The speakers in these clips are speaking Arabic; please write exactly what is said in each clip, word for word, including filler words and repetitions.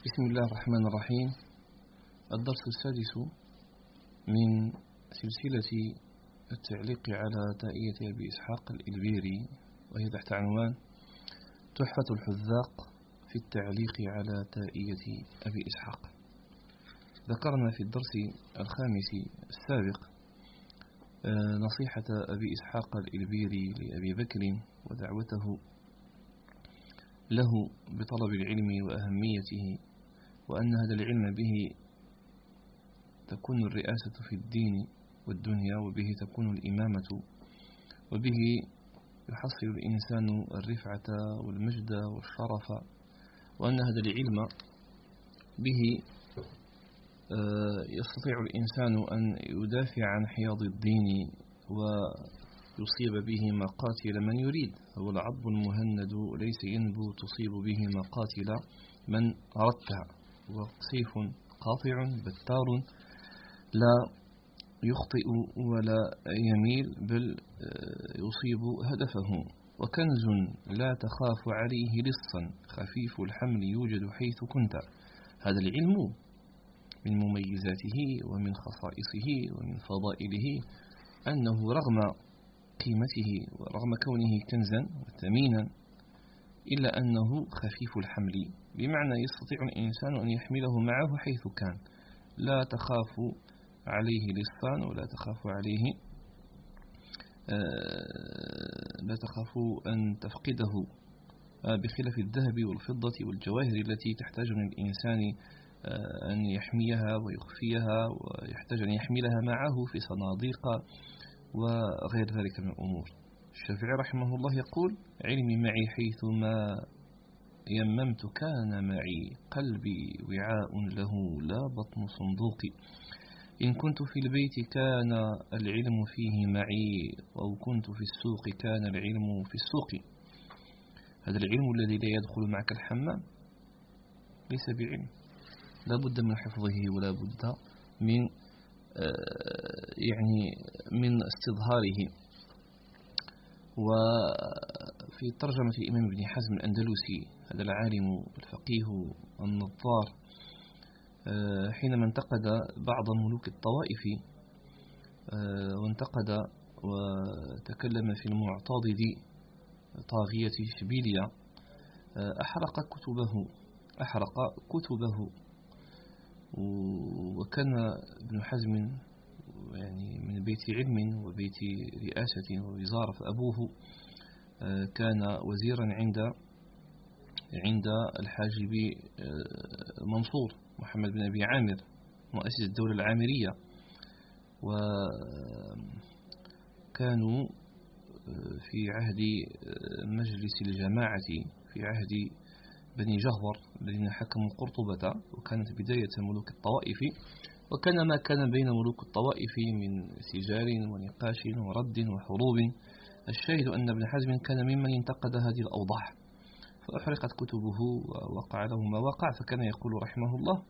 بسم الله الرحمن الرحيم. الدرس السادس من سلسلة التعليق على تائية أبي إسحاق الإلبيري، وهي تحت عنوان تحفة الحذاق في التعليق على تائية أبي إسحاق. ذكرنا في الدرس الخامس السابق نصيحة أبي إسحاق الإلبيري لأبي بكر ودعوته له بطلب العلم وأهميته، وأن هذا العلم به تكون الرئاسة في الدين والدنيا، وبه تكون الإمامة، وبه يحصل الإنسان الرفعة والمجد والشرف، وأن هذا العلم به يستطيع الإنسان أن يدافع عن حياض الدين ويصيب به مقاتل من يريد. هو العضب المهند ليس ينبو تصيب به مقاتل من أردتها، وسيف قاطع بتار لا يخطئ ولا يميل بل يصيب هدفه. وكنز لا تخاف عليه لصا خفيف الحمل يوجد حيث كنت. هذا العلم من مميزاته ومن خصائصه ومن فضائله أنه رغم قيمته ورغم كونه كنزا وثمينا إلا أنه خفيف الحمل، بمعنى يستطيع الإنسان أن يحمله معه حيث كان، لا تخاف عليه لصان ولا تخاف عليه لا تخاف أن تفقده، بخلاف الذهب والفضة والجواهر التي تحتاج من الإنسان أن يحميها ويخفيها، ويحتاج أن يحملها معه في صناديق وغير ذلك من الأمور. الشافعي رحمه الله يقول: علمي معي حيثما يممت كان معي، قلبي وعاء له لا بطن صندوقي، إن كنت في البيت كان العلم فيه معي، أو كنت في السوق كان العلم في السوق. هذا العلم الذي لا يدخل معك الحمام ليس بعلم، لا بد من حفظه ولا بد من يعني من استظهاره. وفي ترجمة الإمام ابن حزم الأندلسي، هذا العالم الفقيه النظار، حينما انتقد بعض ملوك الطوائف وانتقد وتكلم في المعتضد طاغية إشبيلية، أحرق كتبه أحرق كتبه وكان ابن حزم يعني من بيت علم وبيت رئاسة ووزارة، فأبوه كان وزيرا عند عند الحاجب منصور محمد بن أبي عامر مؤسس الدولة العامرية، وكانوا في عهد مجلس الجماعة في عهد بني جهور الذين حكموا قرطبة، وكانت بداية ملوك الطوائف، وكان ما كان بين ملوك الطوائف من سجال ونقاش ورد وحروب. الشاهد أن ابن حزم كان ممن انتقد هذه الأوضاع، فأحرقت كتبه ووقع له ما وقع. فكان يقول رحمه الله: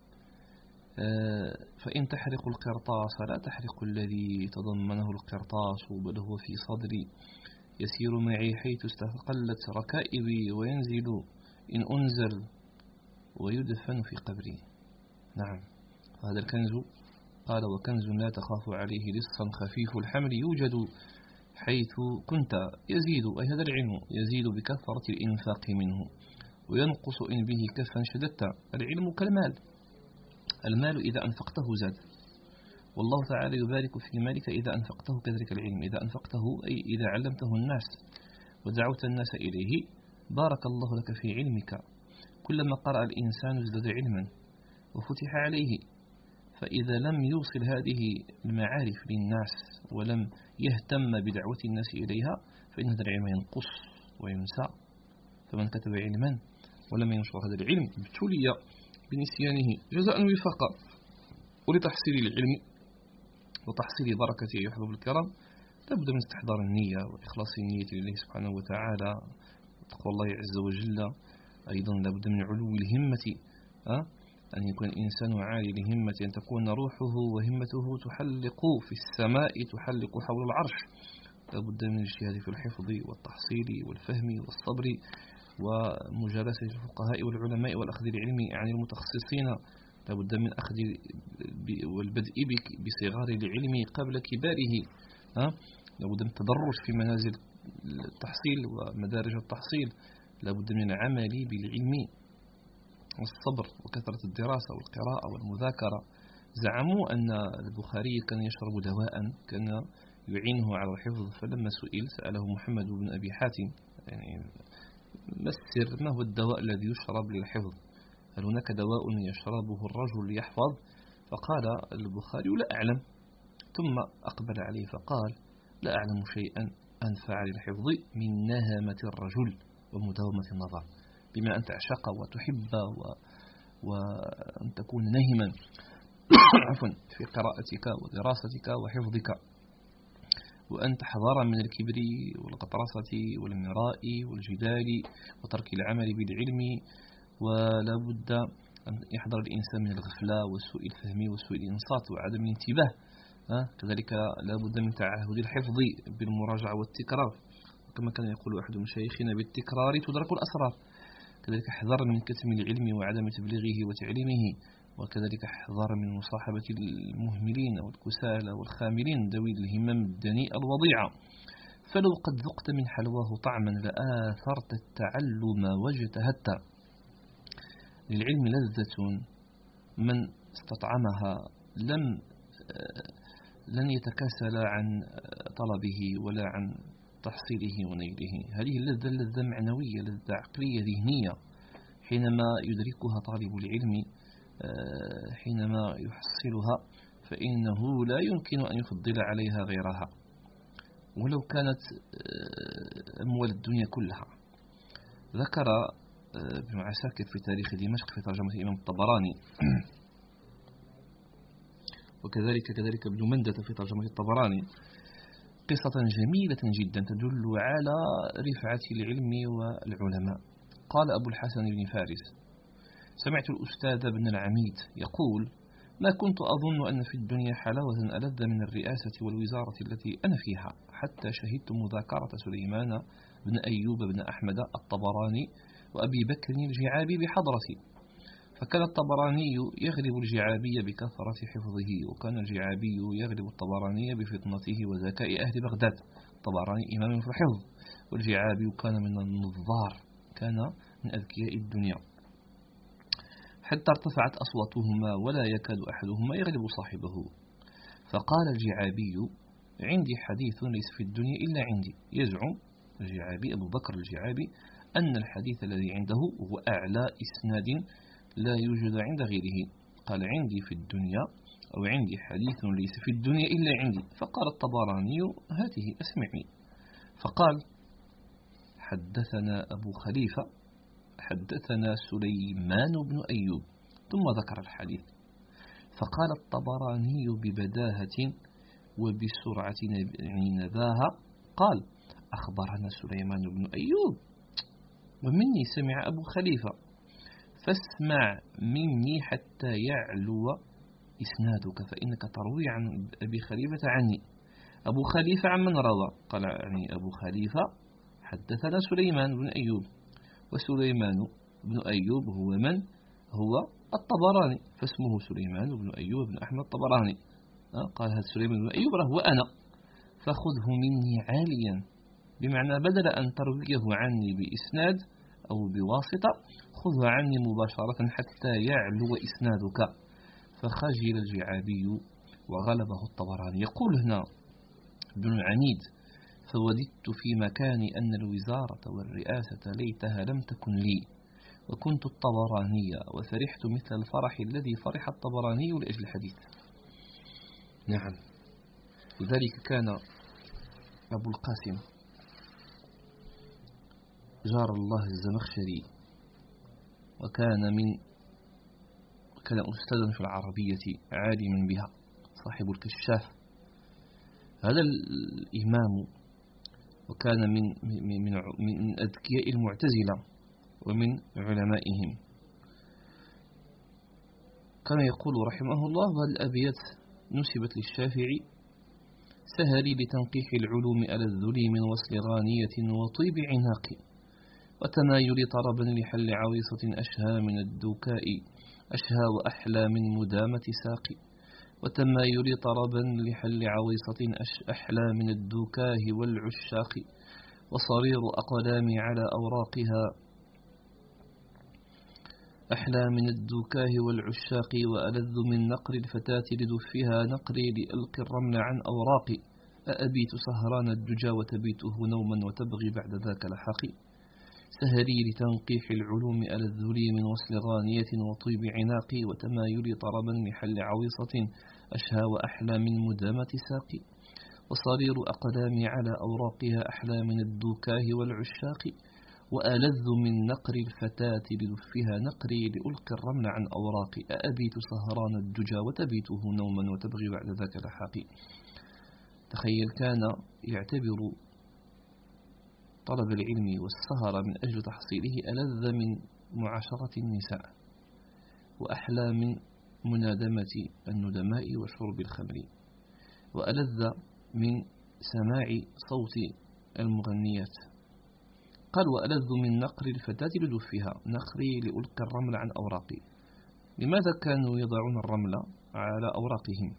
فإن تحرق القرطاس لا تحرق الذي تضمنه القرطاس، بل هو في صدري يسير معي حيث استقلت ركائبي، وينزل إن أنزل ويدفن في قبري. نعم، هذا الكنز قال: وكنز لا تخاف عليه لصا خفيف الحمل يوجد حيث كنت. يزيد، أي هذا العلم يزيد بكثرة الإنفاق منه، وينقص إن به كفا شددت. العلم كالمال، المال إذا أنفقته زاد، والله تعالى يبارك في مالك إذا أنفقته، كذلك العلم إذا أنفقته أي إذا علمته الناس ودعوت الناس إليه بارك الله لك في علمك. كلما قرأ الإنسان ازداد علما وفتح عليه، فإذا لم يوصل هذه المعارف للناس ولم يهتم بدعوة الناس إليها فإن هذا العلم ينقص وينسى. فمن كتب علما ولم ينشر هذا العلم ابتلي بنسيانه جزاء وفاقا. ولتحصيل العلم وتحصيل بركته أيها الأحباب الكرام لابد من استحضار النية وإخلاص النية لله سبحانه وتعالى وتقوى الله عز وجل. أيضا لابد من علو الهمة، أه؟ أن يكون الإنسان عالي الهمة، أن تكون روحه وهمته تحلق في السماء، تحلق حول العرش. لابد من الاجتهاد في الحفظ والتحصيل والفهم والصبر ومجالسة الفقهاء والعلماء والأخذ العلمي عن المتخصصين، لا بد من أخذ والبدء بصغار العلم قبل كباره، لا بد من التدرج في منازل التحصيل ومدارج التحصيل، لا بد من العمل بالعلم والصبر وكثرة الدراسة والقراءة والمذاكرة. زعموا أن البخاري كان يشرب دواء كان يعينه على الحفظ، فلما سئل سأله محمد بن أبي حاتم يعني ما السر، ما هو الدواء الذي يشرب للحفظ، هل هناك دواء يشربه الرجل ليحفظ؟ فقال البخاري لا أعلم، ثم أقبل عليه فقال لا أعلم شيئا أنفع للحفظ من نهمة الرجل ومداومة النظر، بما أن تعشق وتحب و... وأن تكون نهما عفوا في قراءتك ودراستك وحفظك، وأن تحذر من الكبر والقطرسة والمراء والجدال وترك العمل بالعلم، ولا بد أن يحذر الإنسان من الغفلة وسوء الفهم وسوء الإنصات وعدم الانتباه. أه؟ كذلك لا بد من تعهد الحفظ بالمراجعة والتكرار، كما كان يقول أحد مشايخنا بالتكرار تدرك الأسرار. كذلك احذر من كتم العلم وعدم تبليغه وتعليمه، وكذلك احذر من مصاحبة المهملين والكسالى والخاملين ذوي الهمم الدنيئة الوضيعة، فلو قد ذقت من حلواه طعما لآثرت التعلم واجتهدت. للعلم لذة من استطعمها لم لن يتكاسل عن طلبه ولا عن تحصيله ونيله. هذه اللذة لذة معنوية، لذة عقلية ذهنية، حينما يدركها طالب العلم حينما يحصلها فإنه لا يمكن أن يفضل عليها غيرها ولو كانت أموال الدنيا كلها. ذكر ابن عساكر في تاريخ دمشق في ترجمة الإمام الطبراني وكذلك كذلك ابن مندة في ترجمة الطبراني قصة جميلة جدا تدل على رفعة العلم والعلماء. قال أبو الحسن بن فارس: سمعت الأستاذ بن العميد يقول: ما كنت أظن أن في الدنيا حلاوة ألذ من الرئاسة والوزارة التي أنا فيها، حتى شهدت مذاكرة سليمان بن أيوب بن أحمد الطبراني وأبي بكر الجعابي بحضرتي، فكان الطبراني يغلب الجعابي بكثرة حفظه، وكان الجعابي يغلب الطبراني بفطنته وذكاء أهل بغداد. الطبراني إمام في الحفظ، والجعابي كان من النظار، كان من أذكياء الدنيا، حتى ارتفعت أصواتهما ولا يكاد أحدهما يغلب صاحبه. فقال الجعابي: عندي حديث ليس في الدنيا إلا عندي. يزعم الجعابي أبو بكر الجعابي أن الحديث الذي عنده هو أعلى إسناد لا يوجد عند غيره. قال: عندي في الدنيا أو عندي حديث ليس في الدنيا إلا عندي. فقال الطبراني: هاته أسمعني. فقال: حدثنا أبو خليفة حدثنا سليمان بن أيوب، ثم ذكر الحديث. فقال الطبراني ببداهة وبسرعة نباهة قال: أخبرنا سليمان بن أيوب ومني سمع أبو خليفة، فاسمع مني حتى يعلو إسنادك، فإنك تروي عن أبي خليفة عني. أبو خليفة عن من روى؟ قال: يعني أبو خليفة حدثنا سليمان بن أيوب، وسليمان بن أيوب هو من؟ هو الطبراني، فاسمه سليمان بن أيوب بن أحمد الطبراني. قال: هذا سليمان بن أيوب هو أنا، فخذه مني عاليا، بمعنى بدل أن ترويه عني بإسناد أو بواسطة خذها عني مباشرة حتى يعلو إسنادك. فخجل الجعابي وغلبه الطبراني. يقول هنا ابن العنيد: فوددت في مكاني أن الوزارة والرئاسة ليتها لم تكن لي، وكنت الطبراني وفرحت مثل الفرح الذي فرح الطبراني لأجل الحديث. نعم، لذلك كان أبو القاسم جار الله الزمخشري، وكان من كان أستاذا في العربية عالما بها، صاحب الكشاف. هذا الإمام وكان من من من أذكياء المعتزلة ومن علمائهم. كان يقول رحمه الله: وهذه الأبيات نسبت للشافعي: سهري لتنقيح العلوم على الذل من وصل غانية وطيب عناق، وتمايل طربا لحل عويصة أشهى من الدكاء أشهى وأحلى من مدامة ساقي وتمايل طربا لحل عويصة أحلى من الدكاه والعشاق وصرير أقلامي على أوراقها أحلى من الدكاه والعشاق وألذ من نقر الفتاة لدفها نقري لألقي الرمل عن أوراقي أأبيت سهران الدجى وتبيته نوما وتبغي بعد ذاك لحقي سهري لتنقيح العلوم ألذ لي من وصل غانية وطيب عناقي وتمايل طربا لحل عويصة أشهى وأحلى من مدامة ساقي وصرير أقدامي على أوراقها أحلى من الدكاه والعشاق وألذ من نقر الفتاة لدفها نقري لألقي الرمل عن أوراقي أأبيت سهران الدجى وتبيته نوما وتبغي بعد ذاك لحقي. تخيل كان يعتبر طلب العلم والسهر من أجل تحصيله ألذ من معاشرة النساء وأحلى من منادمة الندماء وشرب الخمر وألذ من سماع صوت المغنيات. قال وألذ من نقر الفتاة لدفها نقري لألقي الرمل عن أوراقي. لماذا كانوا يضعون الرمل على أوراقهم؟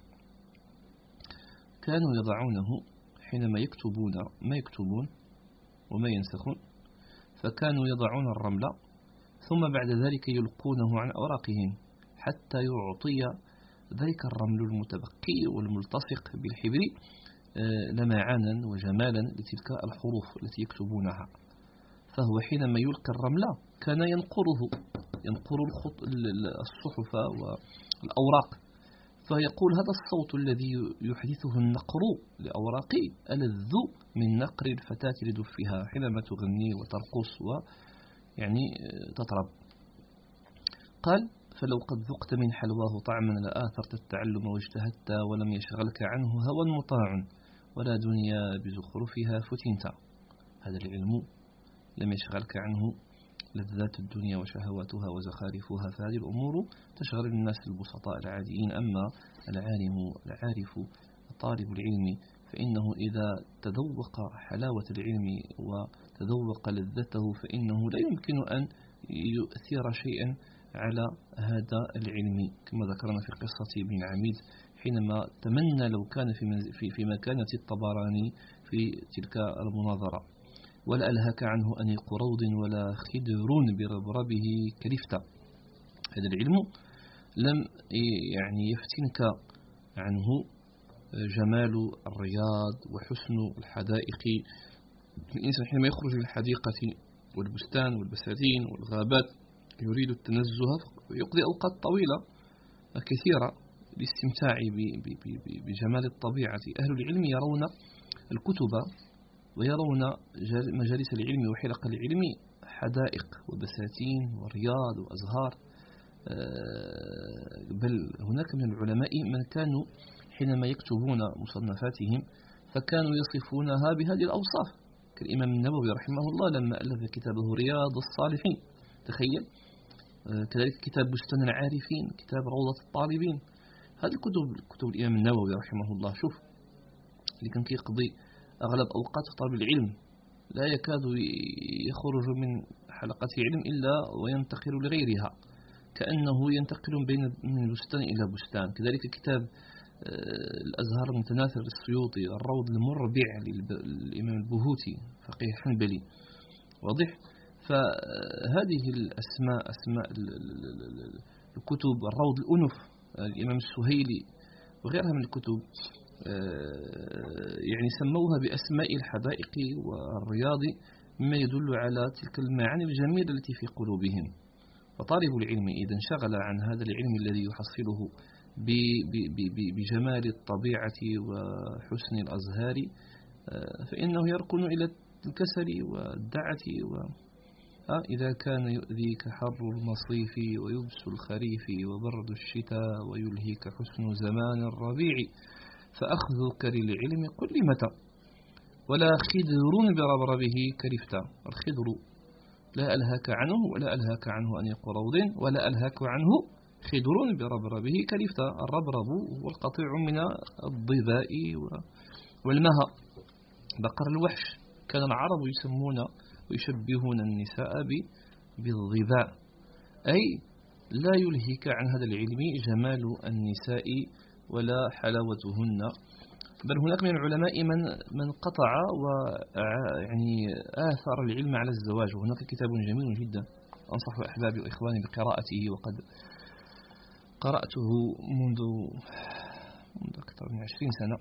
كانوا يضعونه حينما يكتبون ما يكتبون وما ينسخون، فكانوا يضعون الرمل ثم بعد ذلك يلقونه عن أوراقهم حتى يعطي ذلك الرمل المتبقي والملتصق بالحبر لمعانا وجمالا لتلك الحروف التي يكتبونها. فهو حينما يلقي الرمل كان ينقره ينقر الصحف والأوراق، فيقول هذا الصوت الذي يحدثه النقر لأوراقي ألذ من نقر الفتاة لدفها حينما تغني وترقص ويعني تطرب. قال فلو قد ذقت من حلواه طعما لآثرت التعلم واجتهدت ولم يشغلك عنه هوى مطاع ولا دنيا بزخرفها فتنت. هذا العلم لم يشغلك عنه لذات الدنيا وشهواتها وزخارفها، فهذه الأمور تشغل الناس البسطاء العاديين. أما العالم العارف طالب العلم فإنه إذا تذوق حلاوة العلم وتذوق لذته فإنه لا يمكن أن يؤثر شيئا على هذا العلم، كما ذكرنا في قصة ابن العميد حينما تمنى لو كان في في مكانة الطبراني في تلك المناظرة. ولا ألهك عنه أنيق روض ولا خدر بربربه كلفت. هذا العلم لم يعني يفتنك عنه جمال الرياض وحسن الحدائق. الإنسان حينما يخرج للحديقة والبستان والبساتين والغابات يريد التنزه ويقضي أوقات طويلة كثيرة للاستمتاع بجمال الطبيعة. أهل العلم يرون الكتب ويرون مجالس العلم وحلق العلم حدائق وبساتين ورياض وأزهار. بل هناك من العلماء من كانوا حينما يكتبون مصنفاتهم فكانوا يصفونها بهذه الأوصاف، كالإمام النووي رحمه الله لما ألف كتابه رياض الصالحين. تخيل. كذلك كتاب بستان العارفين، كتاب روضة الطالبين. هذه الكتب كتب الإمام النووي رحمه الله. شوف اللي كان يقضي أغلب أوقات طالب العلم لا يكاد يخرج من حلقة علم إلا وينتقل لغيرها، كأنه ينتقل بين من بستان إلى بستان. كذلك كتاب الأزهار المتناثر للسيوطي، الروض المربع للإمام البهوتي فقيه حنبلي. واضح؟ فهذه الأسماء أسماء الكتب، الروض الأنف الإمام السهيلي وغيرها من الكتب يعني سموها بأسماء الحدائق والرياض مما يدل على تلك المعاني الجميلة التي في قلوبهم. فطالب العلم إذا انشغل عن هذا العلم الذي يحصله بجمال الطبيعة وحسن الأزهار فإنه يركن إلى الكسل والدعة و إذا كان يؤذيك حر المصيف ويبس الخريف وبرد الشتاء ويلهيك حسن زمان الربيع فأخذك للعلم قل متى ولا خدر بربربه كلفتا. الخدر لا ألهك عنه ولا ألهك عنه أنيق روض ولا ألهك عنه خدر بربربه كلفتا. الربرب هو القطيع من الضباء والمها، بقر الوحش. كان العرب يسمون ويشبهون النساء بالظباء، أي لا يلهك عن هذا العلم جمال النساء ولا حلاوتهن. بل هناك من العلماء من من قطع ويعني آثر العلم على الزواج. وهناك كتاب جميل جدا أنصح أحبابي وإخواني بقراءته، وقد قرأته منذ منذ أكثر من عشرين سنة.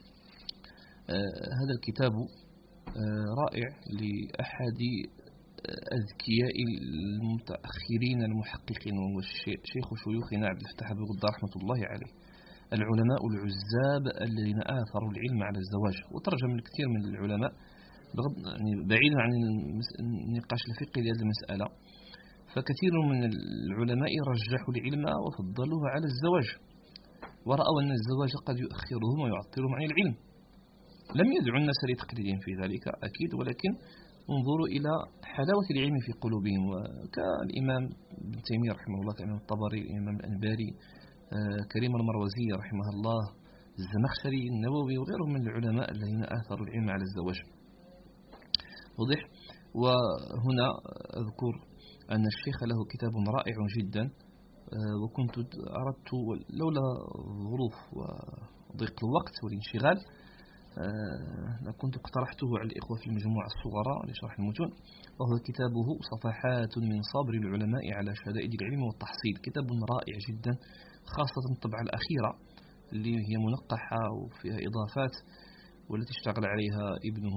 آه هذا الكتاب آه رائع لأحد أذكياء المتأخرين المحققين، وهو شيخ شيوخنا عبد الفتاح أبو غدة رحمة الله عليه، العلماء العزاب الذين آثروا العلم على الزواج. وترجم الكثير من العلماء يعني بعيدا عن النقاش الفقهي لهذه المسألة، فكثير من العلماء رجحوا العلم وفضلوه على الزواج، ورأوا أن الزواج قد يؤخرهم ويعطلهم عن العلم. لم يدعوا الناس لتقليدهم في ذلك أكيد، ولكن انظروا إلى حلاوة العلم في قلوبهم. وكالإمام ابن تيمية رحمه الله، كالإمام الطبري، الإمام الأنباري، آه كريم المروزي رحمه الله، الزمخشري، النووي، وغيرهم من العلماء الذين آثروا العلم على الزواج. واضح. وهنا أذكر أن الشيخ له كتاب رائع جدا، آه وكنت أردت لولا ظروف وضيق الوقت والانشغال آه كنت اقترحته على الإخوة في المجموعة الصغرى لشرح المتون، وهو كتابه صفحات من صبر العلماء على شدائد العلم والتحصيل. كتاب رائع جدا، خاصة الطبعة الأخيرة اللي هي منقحة وفيها إضافات، والتي اشتغل عليها ابنه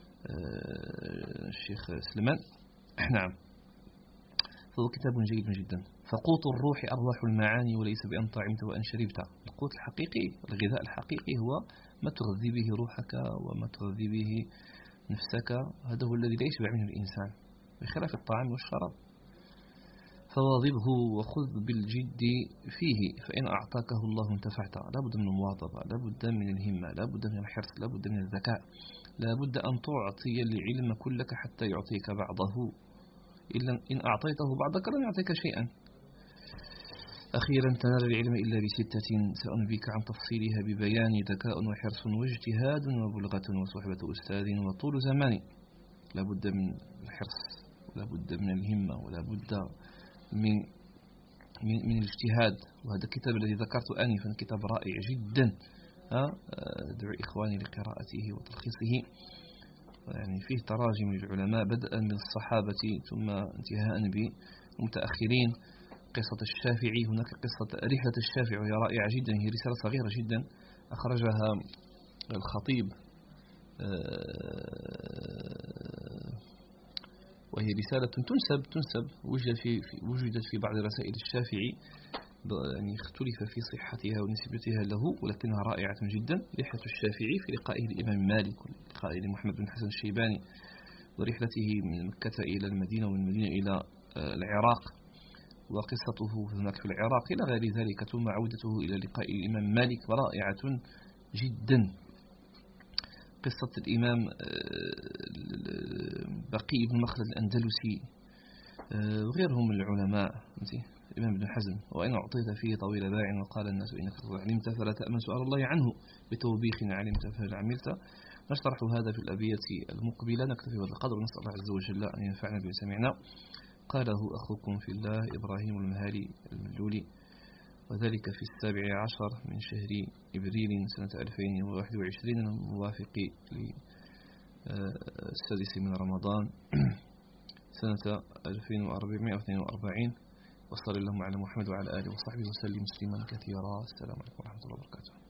آه الشيخ سلمان. نعم، فهو كتاب جيد جدا. فقوت الروح أرواح المعاني، وليس بأن طعمت وأن شربت. القوت الحقيقي، الغذاء الحقيقي، هو ما تغذي به روحك وما تغذي به نفسك. هذا هو الذي لا يشبع منه الإنسان، بخلاف الطعام والشراب. فواظبه وخذ بالجد فيه، فإن أعطاكه الله انتفعت. لا بد من المواظبة، لا بد من الهمة، لا بد من الحرص، لا بد من الذكاء، لا بد أن تعطي العلم كلك حتى يعطيك بعضه. إلا إن أعطيته بعضك لن يعطيك شيئا. أخيرا، تنال العلم إلا بستة سأنبيك عن تفصيلها ببيان: ذكاء وحرص واجتهاد وبلغة وصحبة أستاذ وطول زمان. لا بد من الحرص، ولا بد من الهمة، ولا بد من من, من الاجتهاد. وهذا الكتاب الذي ذكرت آنفا كتاب رائع جدا، أدعو إخواني لقراءته وتلخيصه. يعني فيه تراجم للعلماء بدءا من الصحابة ثم انتهاء بالمتأخرين. قصة الشافعي، هناك قصة رحلة الشافعي وهي رائعة جدا، هي رسالة صغيرة جدا أخرجها الخطيب، وهي رسالة تنسب تنسب وجد في وجدت في بعض رسائل الشافعي، يعني اختلف في صحتها ونسبتها له، ولكنها رائعة جدا. رحلة الشافعي في لقائه الإمام مالك، ولقائه لمحمد بن حسن الشيباني، ورحلته من مكة إلى المدينة ومن المدينة إلى العراق، وقصته هناك في العراق إلى غير ذلك، ثم عودته إلى لقاء الإمام مالك، رائعة جدا. قصة الإمام بقي بن مخلد الأندلسي وغيرهم من العلماء، الإمام ابن حزم: وإن أعطيت فيه طويل باع وقال الناس إنك علمت فلا تأمن سؤال الله عنه، بتوبيخ علمت فهل عملت. نشرح هذا في الأبيات المقبلة. نكتفي بهذا القدر، ونسأل الله عز وجل أن ينفعنا بما سمعنا. قاله أخوكم في الله إبراهيم المهالي الملولي، وذلك في السابع عشر من شهر إبريل سنة ألفين وواحد وعشرين، الموافق للسادس من رمضان سنة ألفين وأربعمائة واثنين وأربعين. وصلى اللهم على محمد وعلى آله وصحبه وسلم تسليما كثيرا. السلام عليكم ورحمة الله وبركاته.